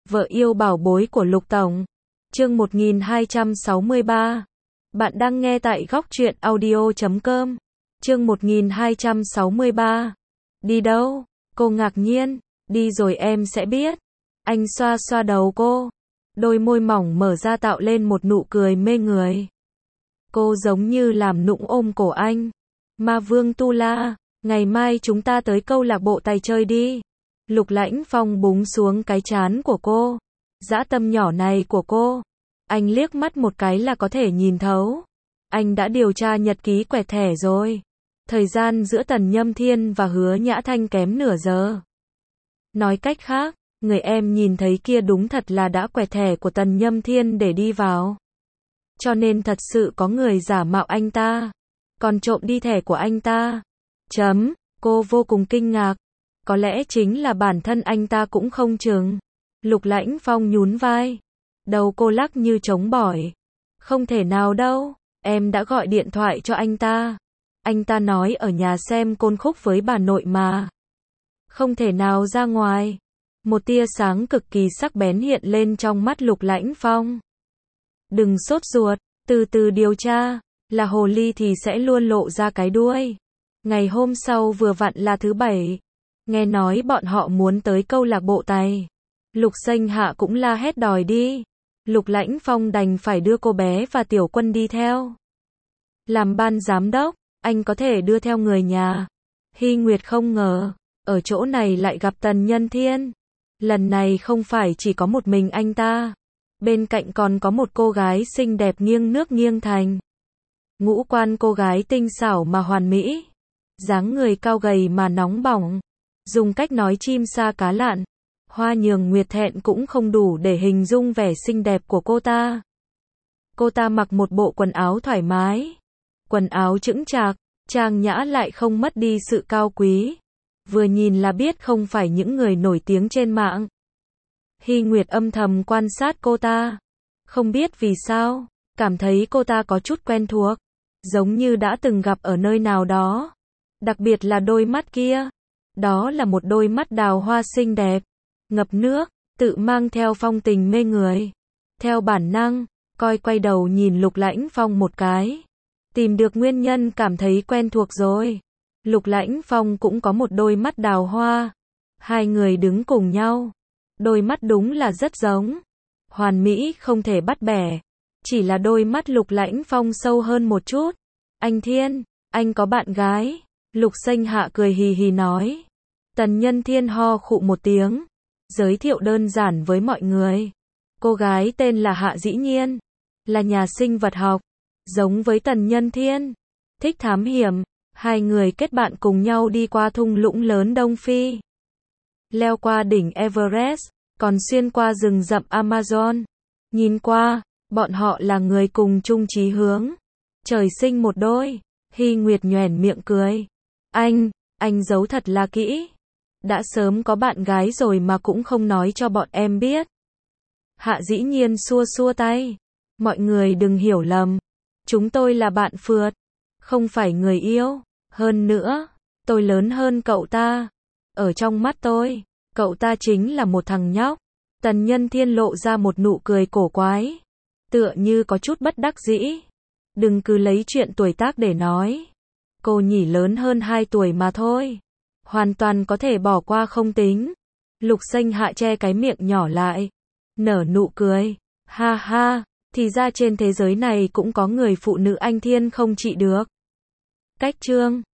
Vợ yêu bảo bối của Lục Tổng. Chương 1263. Bạn đang nghe tại góc truyện audio.com. Chương 1263. Đi đâu? Cô ngạc nhiên. Đi rồi em sẽ biết. Anh xoa xoa đầu cô. Đôi môi mỏng mở ra tạo lên một nụ cười mê người. Cô giống như làm nũng ôm cổ anh. Ma Vương Tu La, ngày mai chúng ta tới câu lạc bộ tài chơi đi. Lục Lãnh Phong búng xuống cái trán của cô. Dã tâm nhỏ này của cô, anh liếc mắt một cái là có thể nhìn thấu. Anh đã điều tra nhật ký quẹt thẻ rồi. Thời gian giữa Tần Nhâm Thiên và Hứa Nhã Thanh kém nửa giờ. Nói cách khác, người em nhìn thấy kia đúng thật là đã quẹt thẻ của Tần Nhâm Thiên để đi vào. Cho nên thật sự có người giả mạo anh ta, còn trộm đi thẻ của anh ta. Cô vô cùng kinh ngạc. Có lẽ chính là bản thân anh ta cũng không chừng. Lục Lãnh Phong nhún vai. Đầu cô lắc như trống bỏi. Không thể nào đâu, em đã gọi điện thoại cho anh ta. Anh ta nói ở nhà xem côn khúc với bà nội mà. Không thể nào ra ngoài. Một tia sáng cực kỳ sắc bén hiện lên trong mắt Lục Lãnh Phong. Đừng sốt ruột, từ từ điều tra, là hồ ly thì sẽ luôn lộ ra cái đuôi. Ngày hôm sau vừa vặn là thứ bảy. Nghe nói bọn họ muốn tới câu lạc bộ tài. Lục Xanh Hạ cũng la hét đòi đi. Lục Lãnh Phong đành phải đưa cô bé và Tiểu Quân đi theo. Làm ban giám đốc, anh có thể đưa theo người nhà. Hy Nguyệt không ngờ, ở chỗ này lại gặp Tần Nhân Thiên. Lần này không phải chỉ có một mình anh ta. Bên cạnh còn có một cô gái xinh đẹp nghiêng nước nghiêng thành. Ngũ quan cô gái tinh xảo mà hoàn mỹ. Dáng người cao gầy mà nóng bỏng. Dùng cách nói chim sa cá lặn, Hoa Nhường Nguyệt thẹn cũng không đủ để hình dung vẻ xinh đẹp của cô ta. Cô ta mặc một bộ quần áo thoải mái, quần áo chững chạc, trang nhã lại không mất đi sự cao quý. Vừa nhìn là biết không phải những người nổi tiếng trên mạng. Hy Nguyệt âm thầm quan sát cô ta. Không biết vì sao, cảm thấy cô ta có chút quen thuộc, giống như đã từng gặp ở nơi nào đó. Đặc biệt là đôi mắt kia. Đó là một đôi mắt đào hoa xinh đẹp, ngập nước, tự mang theo phong tình mê người. Theo bản năng, quay đầu nhìn Lục Lãnh Phong một cái. Tìm được nguyên nhân cảm thấy quen thuộc rồi. Lục Lãnh Phong cũng có một đôi mắt đào hoa. Hai người đứng cùng nhau. Đôi mắt đúng là rất giống. Hoàn mỹ không thể bắt bẻ. Chỉ là đôi mắt Lục Lãnh Phong sâu hơn một chút. Anh Thiên, anh có bạn gái. Lục Xanh Hạ cười hì hì nói. Tần Nhân Thiên ho khụ một tiếng. Giới thiệu đơn giản với mọi người. Cô gái tên là Hạ Dĩ Nhiên. Là nhà sinh vật học. Giống với Tần Nhân Thiên. Thích thám hiểm. Hai người kết bạn cùng nhau đi qua thung lũng lớn Đông Phi. Leo qua đỉnh Everest. Còn xuyên qua rừng rậm Amazon. Nhìn qua, bọn họ là người cùng chung chí hướng. Trời sinh một đôi. Hy Nguyệt nhoẻn miệng cười. Anh giấu thật là kỹ. Đã sớm có bạn gái rồi mà cũng không nói cho bọn em biết. Hạ Dĩ Nhiên xua xua tay. Mọi người đừng hiểu lầm. Chúng tôi là bạn phượt. Không phải người yêu. Hơn nữa, tôi lớn hơn cậu ta. Ở trong mắt tôi, cậu ta chính là một thằng nhóc. Tần Nhân Thiên lộ ra một nụ cười cổ quái. Tựa như có chút bất đắc dĩ. Đừng cứ lấy chuyện tuổi tác để nói. Cô nhỉ lớn hơn 2 tuổi mà thôi. Hoàn toàn có thể bỏ qua không tính. Lục Xanh Hạ che cái miệng nhỏ lại. Nở nụ cười. Ha ha, thì ra trên thế giới này cũng có người phụ nữ anh Thiên không trị được. Cách chương